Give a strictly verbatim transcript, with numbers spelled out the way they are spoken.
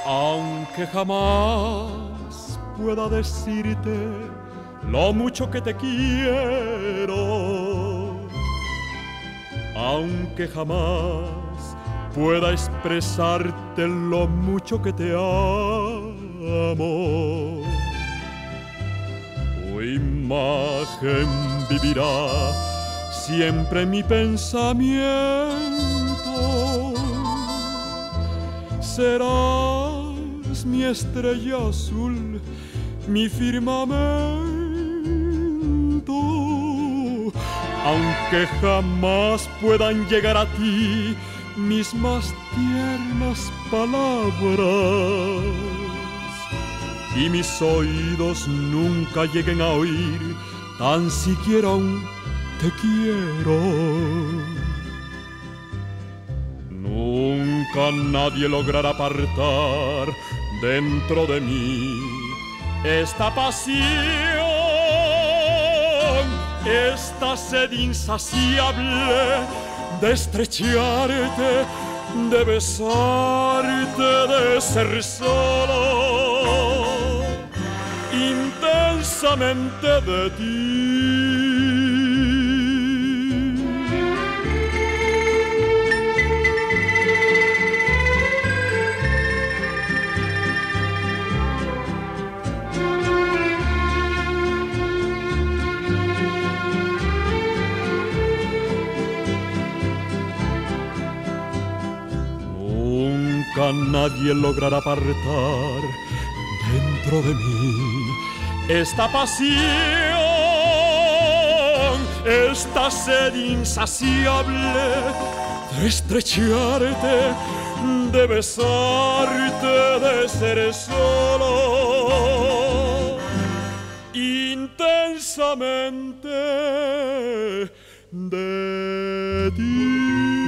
Aunque jamás pueda decirte lo mucho que te quiero, aunque jamás pueda expresarte lo mucho que te amo, tu imagen vivirá siempre en mi pensamiento. Serás mi estrella azul, mi firmamento. Aunque jamás puedan llegar a ti mis más tiernas palabras y mis oídos nunca lleguen a oír tan siquiera un te quiero, nunca nadie logrará apartar dentro de mí esta pasión, esta sed insaciable de estrecharte, de besarte, de ser solo intensamente de ti. Nunca nadie logrará apartar dentro de mí esta pasión, esta sed insaciable de estrecharte, de besarte, de ser solo intensamente de ti.